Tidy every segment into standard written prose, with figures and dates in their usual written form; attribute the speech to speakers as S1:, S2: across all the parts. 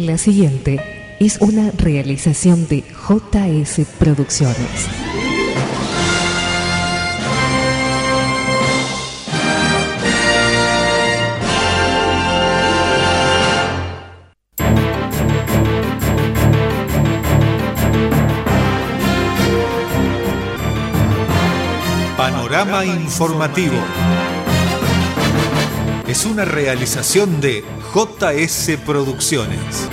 S1: La siguiente es una realización de JS Producciones.
S2: Panorama Informativo. Es una realización de JS Producciones.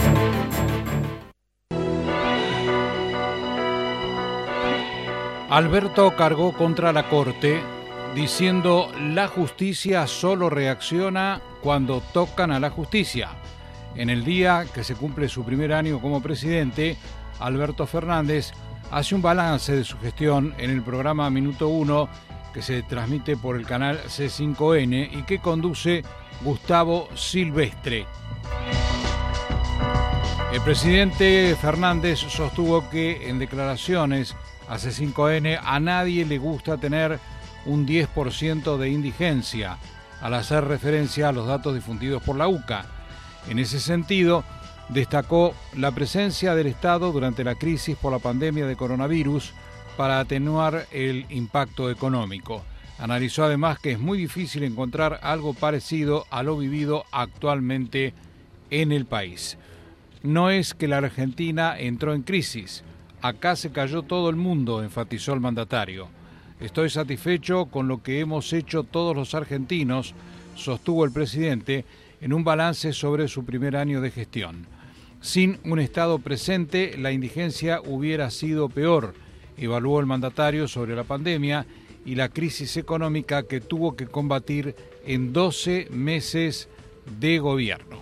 S3: Alberto cargó contra la Corte diciendo: la justicia solo reacciona cuando tocan a la justicia. En el día que se cumple su primer año como presidente, Alberto Fernández hace un balance de su gestión en el programa Minuto 1, que se transmite por el canal C5N y que conduce Gustavo Silvestre. El presidente Fernández sostuvo que en declaraciones a C5N a nadie le gusta tener un 10% de indigencia, al hacer referencia a los datos difundidos por la UCA. En ese sentido, destacó la presencia del Estado durante la crisis por la pandemia de coronavirus para atenuar el impacto económico. Analizó además que es muy difícil encontrar algo parecido a lo vivido actualmente en el país. No es que la Argentina entró en crisis, acá se cayó todo el mundo, enfatizó el mandatario. Estoy satisfecho con lo que hemos hecho todos los argentinos, sostuvo el presidente en un balance sobre su primer año de gestión. Sin un Estado presente, la indigencia hubiera sido peor, evaluó el mandatario sobre la pandemia y la crisis económica que tuvo que combatir en 12 meses de gobierno.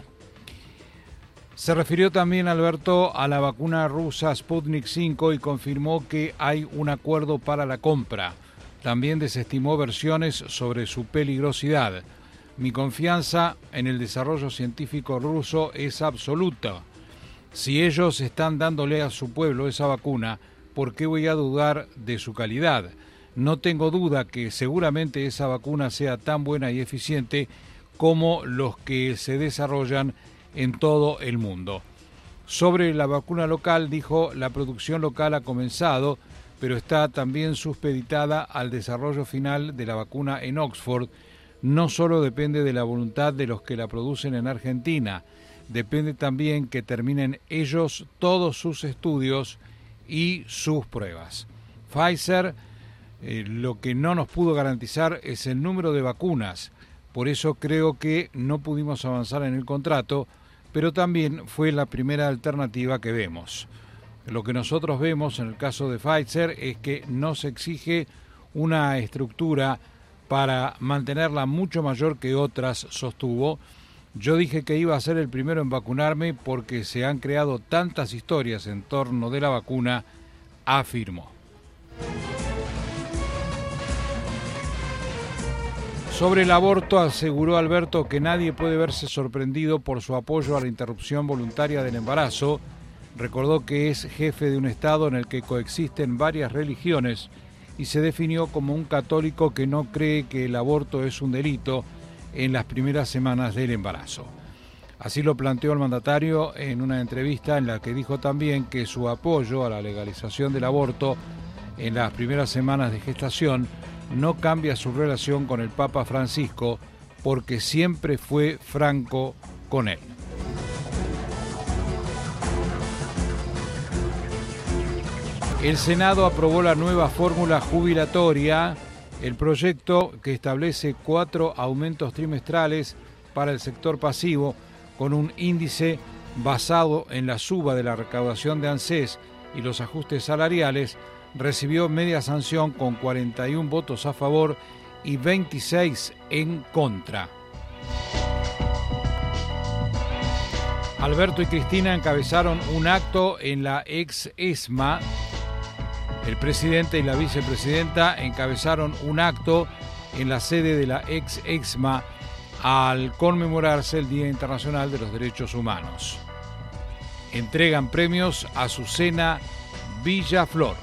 S3: Se refirió también Alberto a la vacuna rusa Sputnik 5 y confirmó que hay un acuerdo para la compra. También desestimó versiones sobre su peligrosidad. Mi confianza en el desarrollo científico ruso es absoluta. Si ellos están dándole a su pueblo esa vacuna, ¿por qué voy a dudar de su calidad? No tengo duda que seguramente esa vacuna sea tan buena y eficiente como los que se desarrollan en todo el mundo. Sobre la vacuna local, dijo, la producción local ha comenzado, pero está también supeditada al desarrollo final de la vacuna en Oxford. No solo depende de la voluntad de los que la producen en Argentina, depende también que terminen ellos todos sus estudios y sus pruebas. Pfizer lo que no nos pudo garantizar es el número de vacunas, por eso creo que no pudimos avanzar en el contrato, pero también fue la primera alternativa que vemos. Lo que nosotros vemos en el caso de Pfizer es que nos exige una estructura para mantenerla mucho mayor que otras, sostuvo. Yo dije que iba a ser el primero en vacunarme porque se han creado tantas historias en torno de la vacuna, afirmó. Sobre el aborto, aseguró Alberto que nadie puede verse sorprendido por su apoyo a la interrupción voluntaria del embarazo. Recordó que es jefe de un Estado en el que coexisten varias religiones y se definió como un católico que no cree que el aborto es un delito en las primeras semanas del embarazo. Así lo planteó el mandatario en una entrevista en la que dijo también que su apoyo a la legalización del aborto en las primeras semanas de gestación no cambia su relación con el Papa Francisco porque siempre fue franco con él. El Senado aprobó la nueva fórmula jubilatoria, el proyecto que establece 4 aumentos trimestrales para el sector pasivo con un índice basado en la suba de la recaudación de ANSES y los ajustes salariales, recibió media sanción con 41 votos a favor y 26 en contra. Alberto y Cristina encabezaron un acto en la ex ESMA. El presidente y la vicepresidenta encabezaron un acto en la sede de la ex ESMA al conmemorarse el Día Internacional de los Derechos Humanos. Entregan premios a Azucena Villaflor.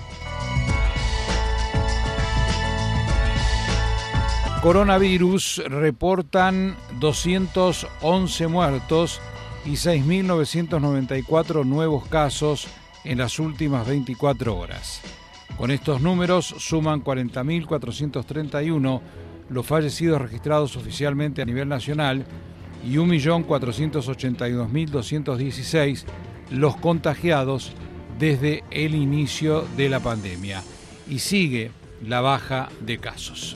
S3: Coronavirus, reportan 211 muertos y 6.994 nuevos casos en las últimas 24 horas. Con estos números suman 40.431 los fallecidos registrados oficialmente a nivel nacional y 1.482.216 los contagiados desde el inicio de la pandemia. Y sigue la baja de casos.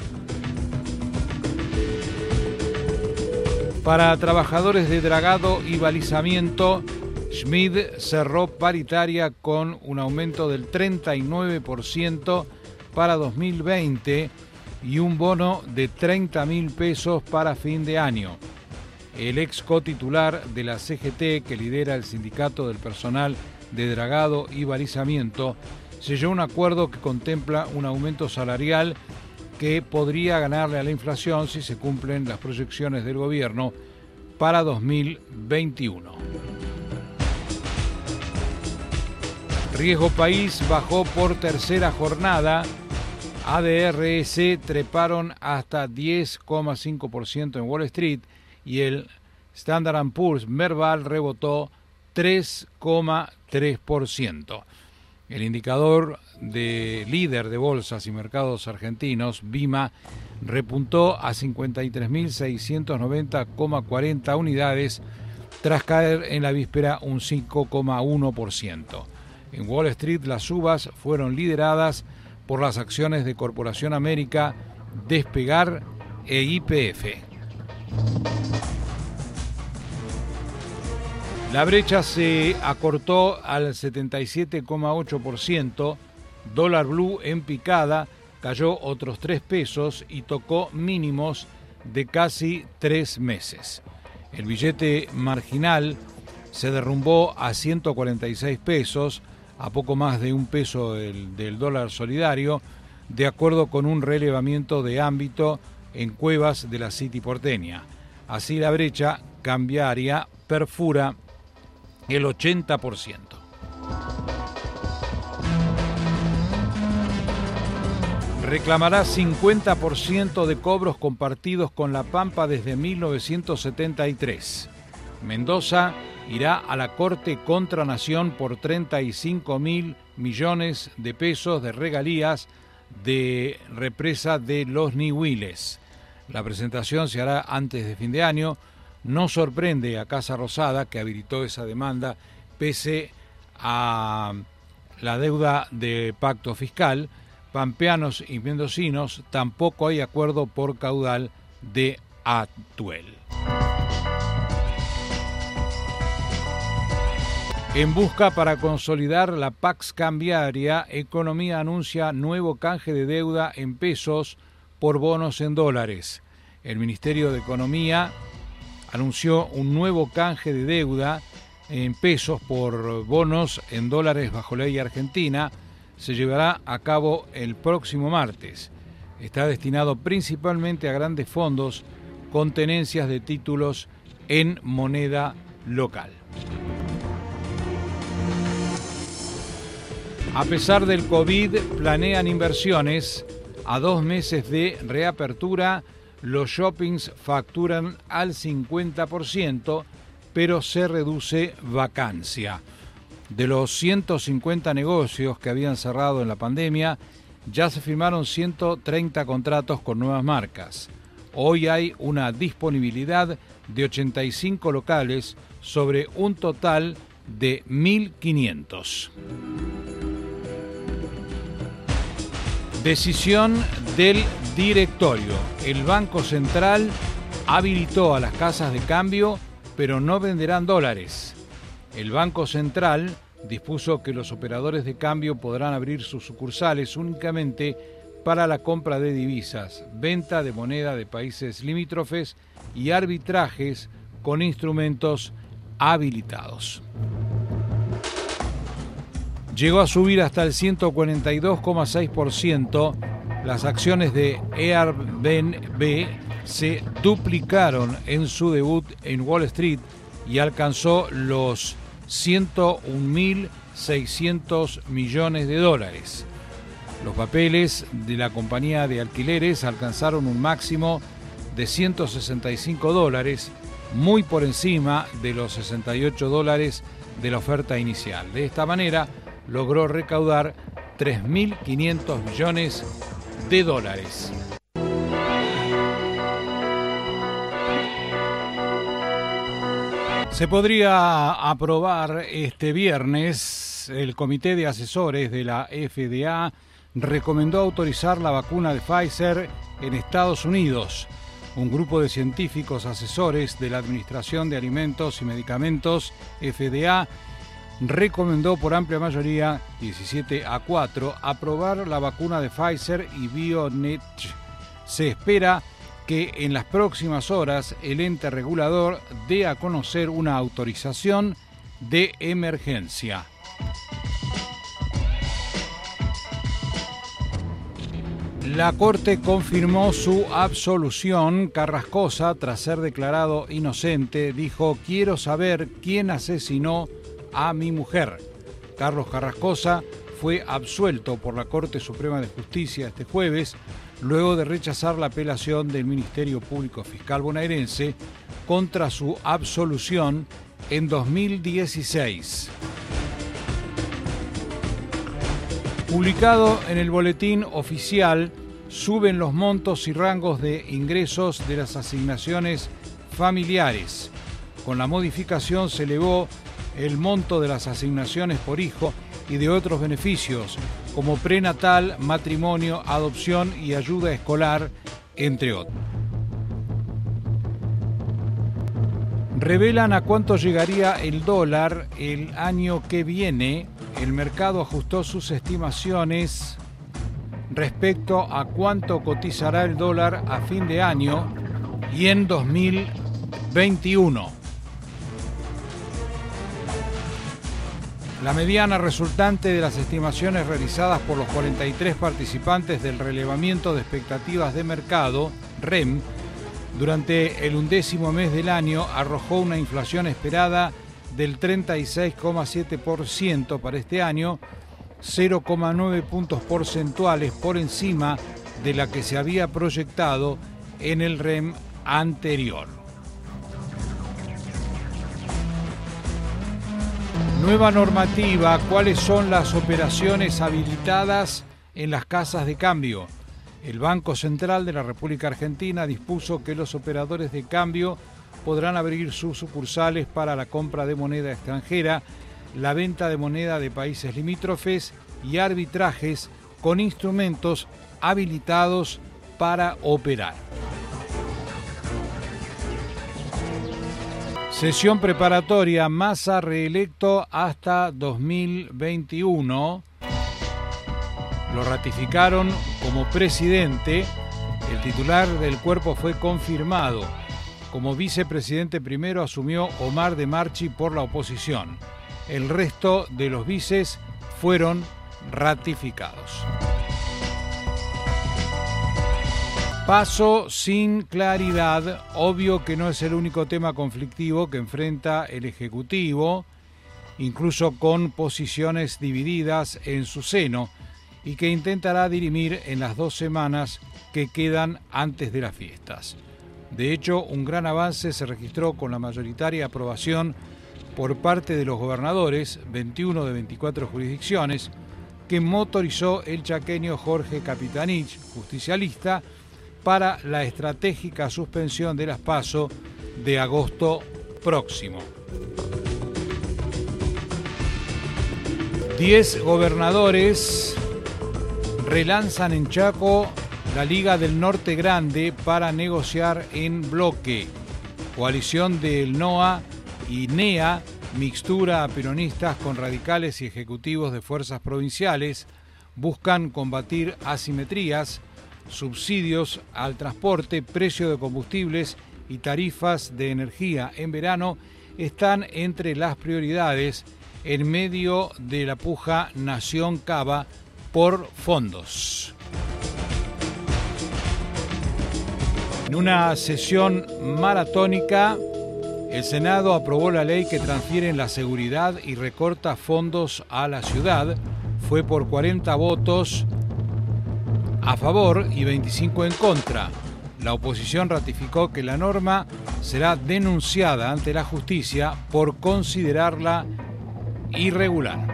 S3: Para trabajadores de dragado y balizamiento, Schmid cerró paritaria con un aumento del 39% para 2020 y un bono de 30.000 pesos para fin de año. El ex cotitular de la CGT, que lidera el sindicato del personal de dragado y balizamiento, selló un acuerdo que contempla un aumento salarial que podría ganarle a la inflación si se cumplen las proyecciones del gobierno para 2021. Riesgo País bajó por tercera jornada. ADRS treparon hasta 10,5% en Wall Street y el Standard & Poor's Merval rebotó 3,3%. El indicador de líder de bolsas y mercados argentinos, BIMA, repuntó a 53.690,40 unidades tras caer en la víspera un 5,1%. En Wall Street las subas fueron lideradas por las acciones de Corporación América, Despegar e YPF. La brecha se acortó al 77,8%, dólar blue en picada cayó otros 3 pesos y tocó mínimos de casi 3 meses. El billete marginal se derrumbó a 146 pesos, a poco más de un peso del dólar solidario, de acuerdo con un relevamiento de ámbito en Cuevas de la City porteña. Así la brecha cambiaria perfura el 80%. Reclamará 50% de cobros compartidos con La Pampa desde 1973. Mendoza irá a la Corte contra Nación por 35.000 millones de pesos de regalías de represa de Los Nihuiles. La presentación se hará antes de fin de año. No sorprende a Casa Rosada, que habilitó esa demanda pese a la deuda de pacto fiscal. Pampeanos y mendocinos, tampoco hay acuerdo por caudal de Atuel. En busca para consolidar la Pax cambiaria, Economía anuncia nuevo canje de deuda en pesos por bonos en dólares. El Ministerio de Economía anunció un nuevo canje de deuda en pesos por bonos en dólares bajo ley argentina. Se llevará a cabo el próximo martes. Está destinado principalmente a grandes fondos con tenencias de títulos en moneda local. A pesar del COVID, planean inversiones. A 2 meses de reapertura, los shoppings facturan al 50%, pero se reduce vacancia. De los 150 negocios que habían cerrado en la pandemia, ya se firmaron 130 contratos con nuevas marcas. Hoy hay una disponibilidad de 85 locales sobre un total de 1.500. Decisión del directorio. El Banco Central habilitó a las casas de cambio, pero no venderán dólares. El Banco Central dispuso que los operadores de cambio podrán abrir sus sucursales únicamente para la compra de divisas, venta de moneda de países limítrofes y arbitrajes con instrumentos habilitados. Llegó a subir hasta el 142,6%. Las acciones de Airbnb se duplicaron en su debut en Wall Street y alcanzó los 101.600 millones de dólares. Los papeles de la compañía de alquileres alcanzaron un máximo de $165 muy por encima de los $68 de la oferta inicial. De esta manera logró recaudar $3.500 millones. Se podría aprobar este viernes. El Comité de Asesores de la FDA recomendó autorizar la vacuna de Pfizer en Estados Unidos. Un grupo de científicos asesores de la Administración de Alimentos y Medicamentos, FDA, recomendó por amplia mayoría, 17-4, aprobar la vacuna de Pfizer y BioNTech. Se espera que en las próximas horas el ente regulador dé a conocer una autorización de emergencia. La Corte confirmó su absolución. Carrascosa, tras ser declarado inocente, dijo: quiero saber quién asesinó a mi mujer. Carlos Carrascosa fue absuelto por la Corte Suprema de Justicia este jueves, luego de rechazar la apelación del Ministerio Público Fiscal bonaerense contra su absolución en 2016. Publicado en el boletín oficial, suben los montos y rangos de ingresos de las asignaciones familiares. Con la modificación se elevó el monto de las asignaciones por hijo y de otros beneficios, como prenatal, matrimonio, adopción y ayuda escolar, entre otros. Revelan a cuánto llegaría el dólar el año que viene. El mercado ajustó sus estimaciones respecto a cuánto cotizará el dólar a fin de año y en 2021. La mediana resultante de las estimaciones realizadas por los 43 participantes del relevamiento de expectativas de mercado, REM, durante el 11º mes del año arrojó una inflación esperada del 36,7% para este año, 0,9 puntos porcentuales por encima de la que se había proyectado en el REM anterior. Nueva normativa. ¿Cuáles son las operaciones habilitadas en las casas de cambio? El Banco Central de la República Argentina dispuso que los operadores de cambio podrán abrir sus sucursales para la compra de moneda extranjera, la venta de moneda de países limítrofes y arbitrajes con instrumentos habilitados para operar. Sesión preparatoria. Massa reelecto hasta 2021. Lo ratificaron como presidente. El titular del cuerpo fue confirmado. Como vicepresidente primero asumió Omar de Marchi por la oposición. El resto de los vices fueron ratificados. Paso sin claridad. Obvio que no es el único tema conflictivo que enfrenta el Ejecutivo, incluso con posiciones divididas en su seno, y que intentará dirimir en las 2 semanas que quedan antes de las fiestas. De hecho, un gran avance se registró con la mayoritaria aprobación por parte de los gobernadores, 21 de 24 jurisdicciones, que motorizó el chaqueño Jorge Capitanich, justicialista, para la estratégica suspensión de las PASO de agosto próximo. 10 gobernadores relanzan en Chaco la Liga del Norte Grande para negociar en bloque. Coalición del NOA y NEA, mixtura a peronistas con radicales y ejecutivos de fuerzas provinciales, buscan combatir asimetrías, subsidios al transporte, precio de combustibles y tarifas de energía en verano están entre las prioridades en medio de la puja Nación Cava por fondos. En una sesión maratónica, el Senado aprobó la ley que transfiere la seguridad y recorta fondos a la ciudad. Fue por 40 votos a favor y 25 en contra. La oposición ratificó que la norma será denunciada ante la justicia por considerarla irregular.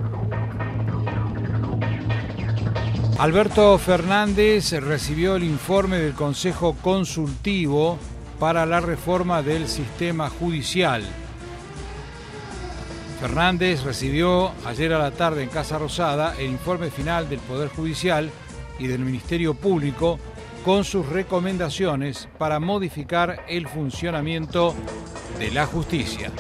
S3: Alberto Fernández recibió el informe del Consejo Consultivo para la reforma del sistema judicial. Fernández recibió ayer a la tarde en Casa Rosada el informe final del Poder Judicial y del Ministerio Público con sus recomendaciones para modificar el funcionamiento de la justicia.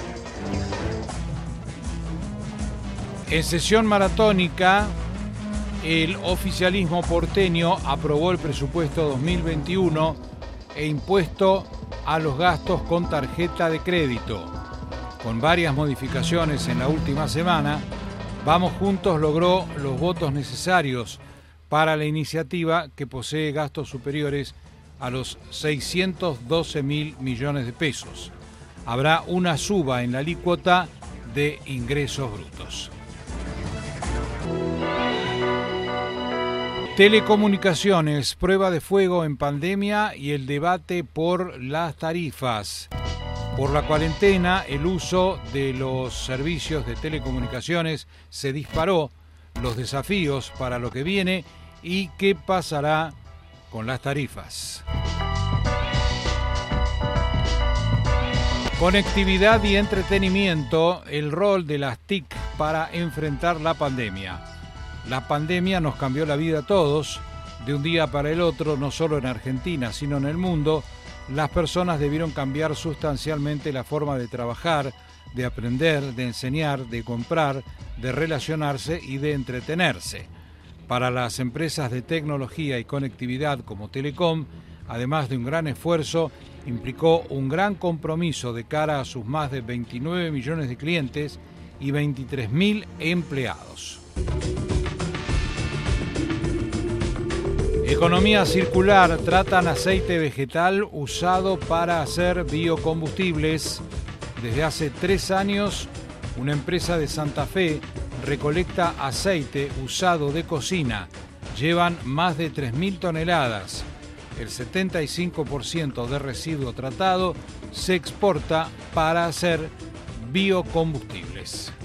S3: En sesión maratónica, el oficialismo porteño aprobó el presupuesto 2021 e impuesto a los gastos con tarjeta de crédito. Con varias modificaciones en la última semana, Vamos Juntos logró los votos necesarios para la iniciativa que posee gastos superiores a los 612.000 millones de pesos. Habrá una suba en la alícuota de ingresos brutos. Telecomunicaciones, prueba de fuego en pandemia y el debate por las tarifas. Por la cuarentena, el uso de los servicios de telecomunicaciones se disparó. Los desafíos para lo que viene y qué pasará con las tarifas. Conectividad y entretenimiento, el rol de las TIC para enfrentar la pandemia. La pandemia nos cambió la vida a todos. De un día para el otro, no solo en Argentina, sino en el mundo, las personas debieron cambiar sustancialmente la forma de trabajar, de aprender, de enseñar, de comprar, de relacionarse y de entretenerse. Para las empresas de tecnología y conectividad como Telecom, además de un gran esfuerzo, implicó un gran compromiso de cara a sus más de 29 millones de clientes y 23.000 empleados. Economía circular, tratan aceite vegetal usado para hacer biocombustibles. Desde hace 3 años, una empresa de Santa Fe recolecta aceite usado de cocina. Llevan más de 3.000 toneladas. El 75% de residuo tratado se exporta para hacer biocombustibles.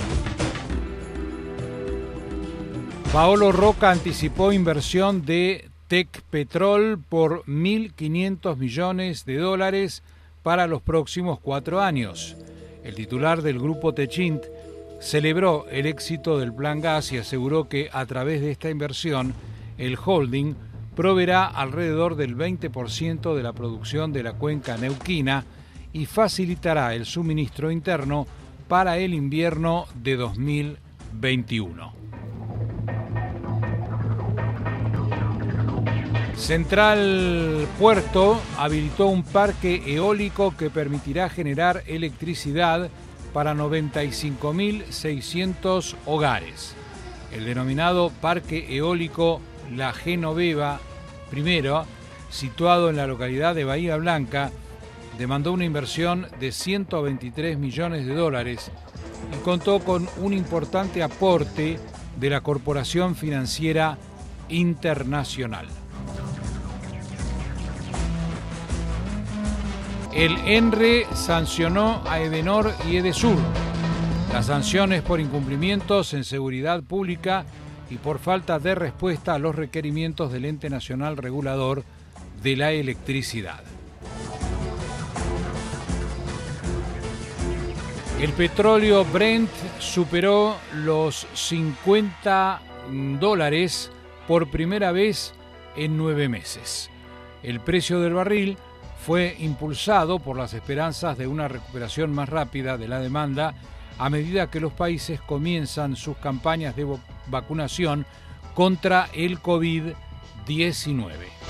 S3: Paolo Roca anticipó inversión de Tecpetrol por $1.500 millones para los próximos 4 años. El titular del grupo Techint celebró el éxito del Plan Gas y aseguró que a través de esta inversión el holding proveerá alrededor del 20% de la producción de la cuenca neuquina y facilitará el suministro interno para el invierno de 2021. Central Puerto habilitó un parque eólico que permitirá generar electricidad para 95.600 hogares. El denominado Parque Eólico La Genoveva I, situado en la localidad de Bahía Blanca, demandó una inversión de $123 millones y contó con un importante aporte de la Corporación Financiera Internacional. El ENRE sancionó a Edenor y Edesur. Las sanciones por incumplimientos en seguridad pública y por falta de respuesta a los requerimientos del Ente Nacional Regulador de la Electricidad. El petróleo Brent superó los $50 por primera vez en 9 meses. El precio del barril fue impulsado por las esperanzas de una recuperación más rápida de la demanda a medida que los países comienzan sus campañas de vacunación contra el COVID-19.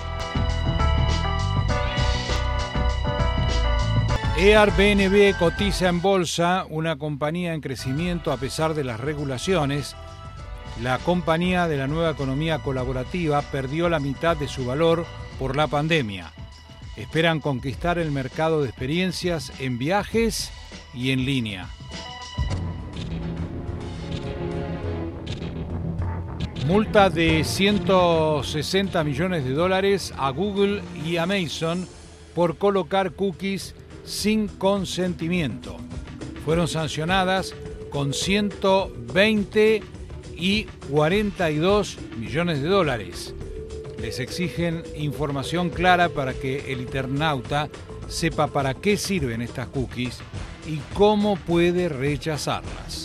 S3: Airbnb cotiza en bolsa, una compañía en crecimiento a pesar de las regulaciones. La compañía de la nueva economía colaborativa perdió la mitad de su valor por la pandemia. Esperan conquistar el mercado de experiencias en viajes y en línea. Multa de 160 millones de dólares a Google y Amazon por colocar cookies sin consentimiento. Fueron sancionadas con 120 y 42 millones de dólares. Les exigen información clara para que el internauta sepa para qué sirven estas cookies y cómo puede rechazarlas.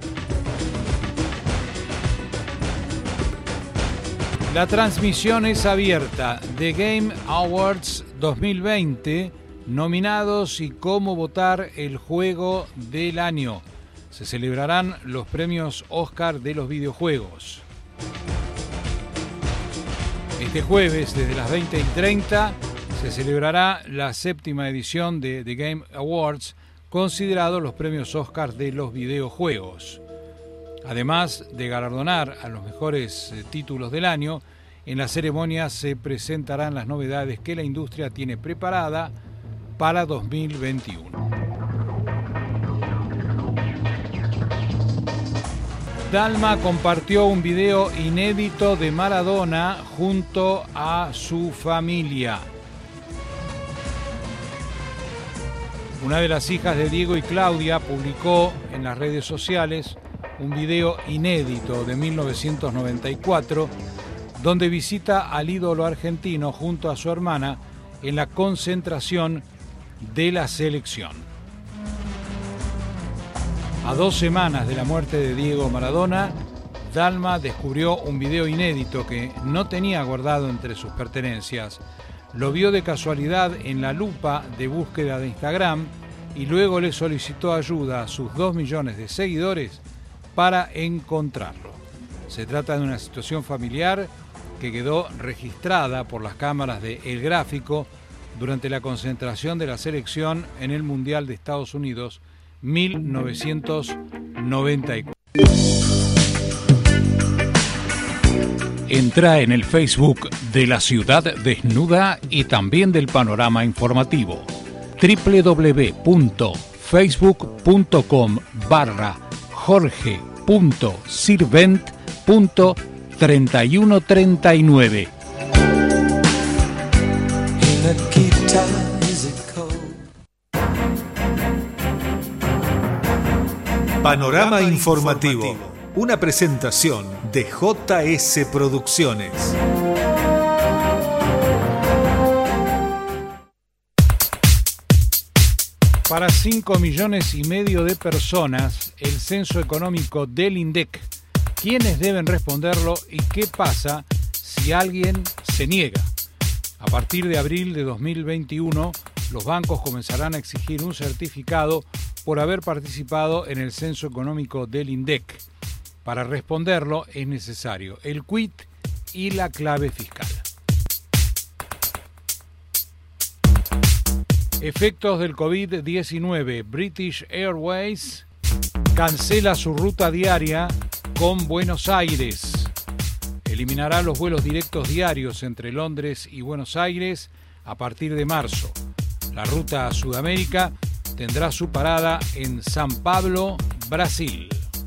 S3: La transmisión es abierta. The Game Awards 2020, nominados y cómo votar el juego del año. Se celebrarán los premios Oscar de los videojuegos. Este jueves, desde las 20:30, se celebrará la 7ª edición de The Game Awards, considerados los premios Oscar de los videojuegos. Además de galardonar a los mejores títulos del año, en la ceremonia se presentarán las novedades que la industria tiene preparada para 2021. Dalma compartió un video inédito de Maradona junto a su familia. Una de las hijas de Diego y Claudia publicó en las redes sociales un video inédito de 1994 donde visita al ídolo argentino junto a su hermana en la concentración de la selección. A 2 semanas de la muerte de Diego Maradona, Dalma descubrió un video inédito que no tenía guardado entre sus pertenencias. Lo vio de casualidad en la lupa de búsqueda de Instagram y luego le solicitó ayuda a sus 2 millones de seguidores para encontrarlo. Se trata de una situación familiar que quedó registrada por las cámaras de El Gráfico durante la concentración de la selección en el Mundial de Estados Unidos 1994. Entra en el Facebook de La Ciudad Desnuda y también del Panorama Informativo. www.facebook.com/jorge.sirvent.3139.
S2: Panorama Informativo, una presentación de JS Producciones.
S3: Para 5,5 millones de personas, el censo económico del INDEC. ¿Quiénes deben responderlo y qué pasa si alguien se niega? A partir de abril de 2021, los bancos comenzarán a exigir un certificado por haber participado en el censo económico del INDEC. Para responderlo es necesario el quit y la clave fiscal. Efectos del COVID-19. British Airways cancela su ruta diaria con Buenos Aires. Eliminará los vuelos directos diarios entre Londres y Buenos Aires a partir de marzo. La ruta a Sudamérica tendrá su parada en San Pablo, Brasil.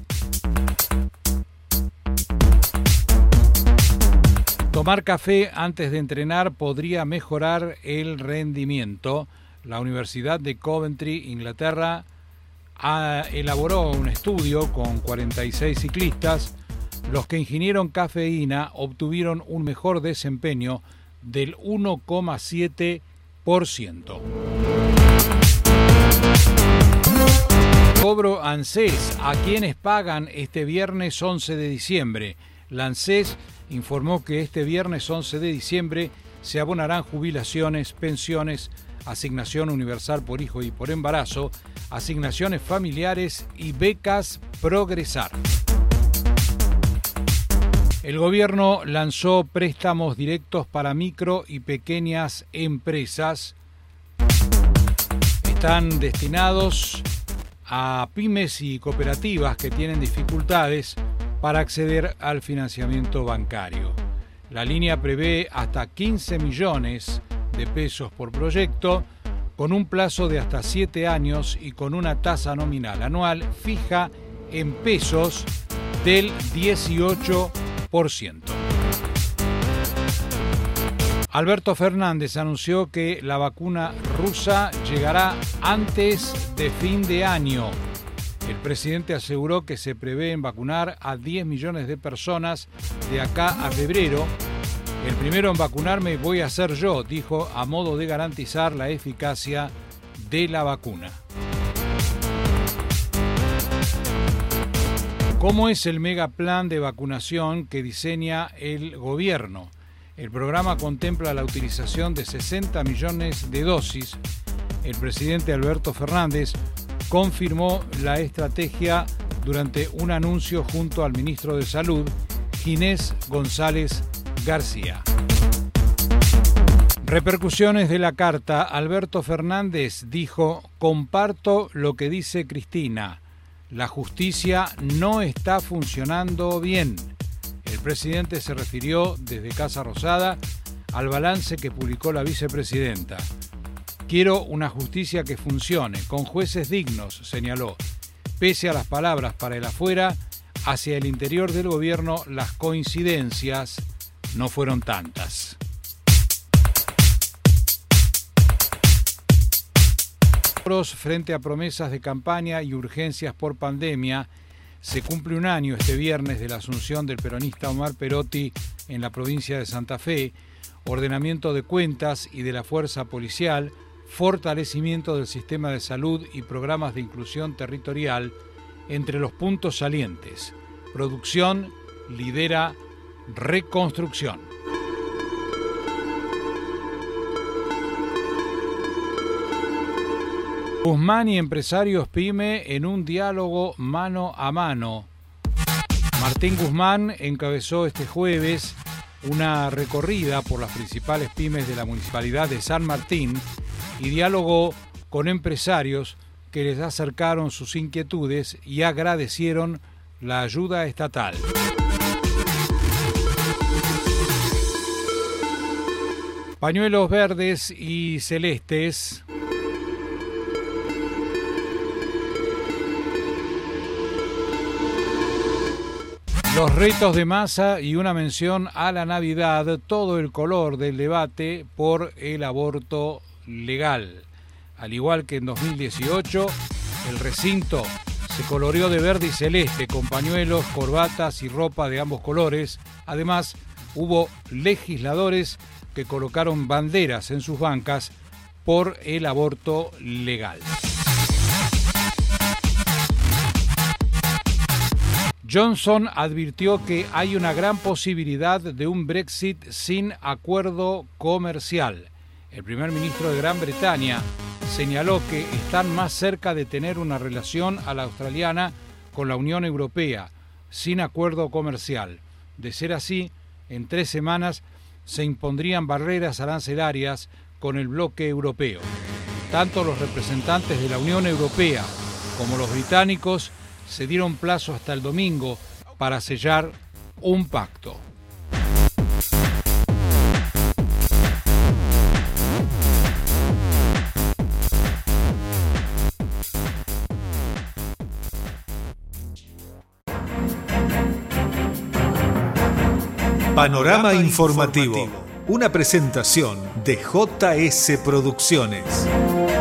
S3: Tomar café antes de entrenar podría mejorar el rendimiento. La Universidad de Coventry, Inglaterra, elaboró un estudio con 46 ciclistas. Los que ingirieron cafeína obtuvieron un mejor desempeño del 1,7%. Cobro ANSES. ¿A quienes pagan este viernes 11 de diciembre? La ANSES informó que este viernes 11 de diciembre se abonarán jubilaciones, pensiones, asignación universal por hijo y por embarazo, asignaciones familiares y becas Progresar. El gobierno lanzó préstamos directos para micro y pequeñas empresas. Están destinados a pymes y cooperativas que tienen dificultades para acceder al financiamiento bancario. La línea prevé hasta 15 millones de pesos por proyecto, con un plazo de hasta 7 años y con una tasa nominal anual fija en pesos del 18%. Alberto Fernández anunció que la vacuna rusa llegará antes de fin de año. El presidente aseguró que se prevé vacunar a 10 millones de personas de acá a febrero. El primero en vacunarme voy a ser yo, dijo, a modo de garantizar la eficacia de la vacuna. ¿Cómo es el megaplan de vacunación que diseña el gobierno? El programa contempla la utilización de 60 millones de dosis. El presidente Alberto Fernández confirmó la estrategia durante un anuncio junto al ministro de Salud, Ginés González García. Repercusiones de la carta. Alberto Fernández dijo: comparto lo que dice Cristina. La justicia no está funcionando bien. El presidente se refirió desde Casa Rosada al balance que publicó la vicepresidenta. Quiero una justicia que funcione, con jueces dignos, señaló. Pese a las palabras para el afuera, hacia el interior del gobierno las coincidencias no fueron tantas. Frente a promesas de campaña y urgencias por pandemia, se cumple un año este viernes de la asunción del peronista Omar Perotti en la provincia de Santa Fe, ordenamiento de cuentas y de la fuerza policial, fortalecimiento del sistema de salud y programas de inclusión territorial entre los puntos salientes. Producción lidera reconstrucción. Guzmán y empresarios PYME en un diálogo mano a mano. Martín Guzmán encabezó este jueves una recorrida por las principales pymes de la municipalidad de San Martín y dialogó con empresarios que les acercaron sus inquietudes y agradecieron la ayuda estatal. Pañuelos verdes y celestes. Los retos de Massa y una mención a la Navidad, todo el color del debate por el aborto legal. Al igual que en 2018, el recinto se coloreó de verde y celeste con pañuelos, corbatas y ropa de ambos colores. Además, hubo legisladores que colocaron banderas en sus bancas por el aborto legal. Johnson advirtió que hay una gran posibilidad de un Brexit sin acuerdo comercial. El primer ministro de Gran Bretaña señaló que están más cerca de tener una relación a la australiana con la Unión Europea, sin acuerdo comercial. De ser así, en 3 semanas se impondrían barreras arancelarias con el bloque europeo. Tanto los representantes de la Unión Europea como los británicos se dieron plazo hasta el domingo para sellar un pacto.
S2: Panorama Informativo, una presentación de JS Producciones.